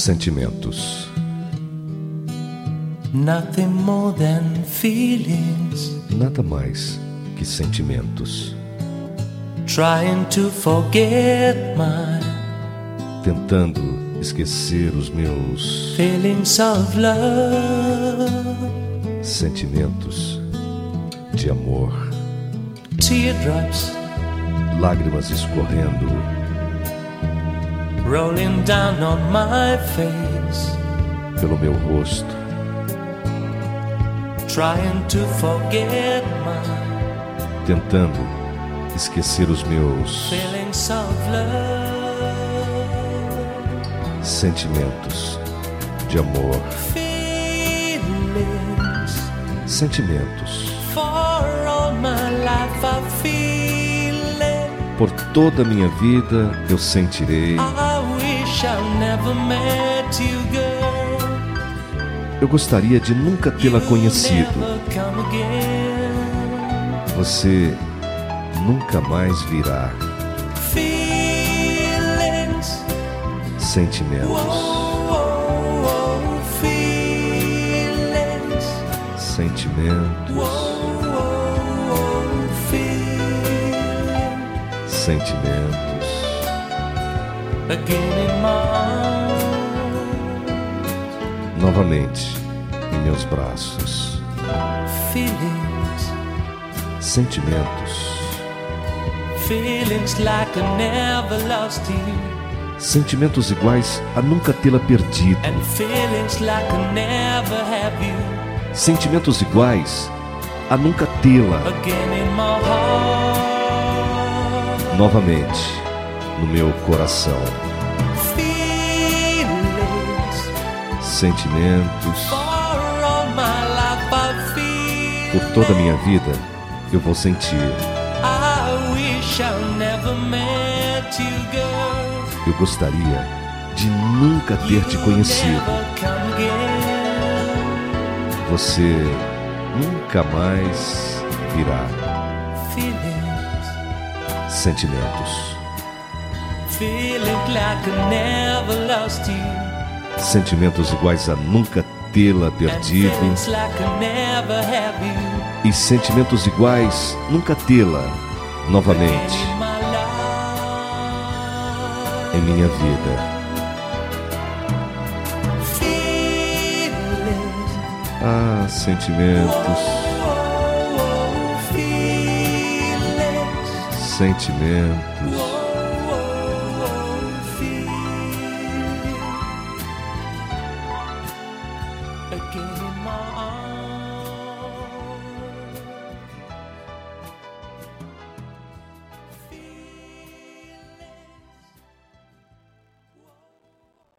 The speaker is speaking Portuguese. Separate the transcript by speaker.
Speaker 1: Sentimentos.
Speaker 2: Nothing more than feelings.
Speaker 1: Nada mais que sentimentos.
Speaker 2: Trying to forget my
Speaker 1: Tentando esquecer os meus
Speaker 2: feelings of love.
Speaker 1: sentimentos de amor.
Speaker 2: Teardrops
Speaker 1: Lágrimas escorrendo
Speaker 2: rolling down on my face.
Speaker 1: pelo meu rosto.
Speaker 2: Trying to forget my
Speaker 1: Tentando esquecer os meus
Speaker 2: feelings of love.
Speaker 1: sentimentos de amor.
Speaker 2: Feelings
Speaker 1: Sentimentos.
Speaker 2: for all my life I feel it.
Speaker 1: Por toda a minha vida eu sentirei.
Speaker 2: I wish I never met you, girl.
Speaker 1: Eu gostaria de nunca tê-la conhecido.
Speaker 2: Never come again.
Speaker 1: Você nunca mais virá.
Speaker 2: Feelings,
Speaker 1: Sentimentos.
Speaker 2: oh, feelings,
Speaker 1: Sentimentos.
Speaker 2: oh, feelings.
Speaker 1: Sentimentos.
Speaker 2: Again in my arms.
Speaker 1: Novamente em meus braços.
Speaker 2: Feelings,
Speaker 1: Sentimentos.
Speaker 2: feelings like I never lost you.
Speaker 1: Sentimentos iguais a nunca tê-la perdido.
Speaker 2: And feelings like I never have you.
Speaker 1: Sentimentos iguais a nunca tê-la
Speaker 2: Again in my heart.
Speaker 1: novamente no meu coração.
Speaker 2: Feelings
Speaker 1: Sentimentos.
Speaker 2: for all my life I feel.
Speaker 1: Por toda a minha vida eu vou sentir.
Speaker 2: I wish I never met you, girl.
Speaker 1: Eu gostaria de nunca ter te conhecido.
Speaker 2: Never come again.
Speaker 1: Você nunca mais virá.
Speaker 2: Feelings,
Speaker 1: Sentimentos.
Speaker 2: feeling like I never lost you.
Speaker 1: Sentimentos iguais a nunca tê-la
Speaker 2: And
Speaker 1: perdido.
Speaker 2: feelings like I never have you.
Speaker 1: E sentimentos iguais nunca tê-la novamente
Speaker 2: In my life.
Speaker 1: em minha vida.
Speaker 2: Feelings,
Speaker 1: Ah, sentimentos.
Speaker 2: oh, feelings,
Speaker 1: Sentimentos.
Speaker 2: oh, feelings. Again in my arms.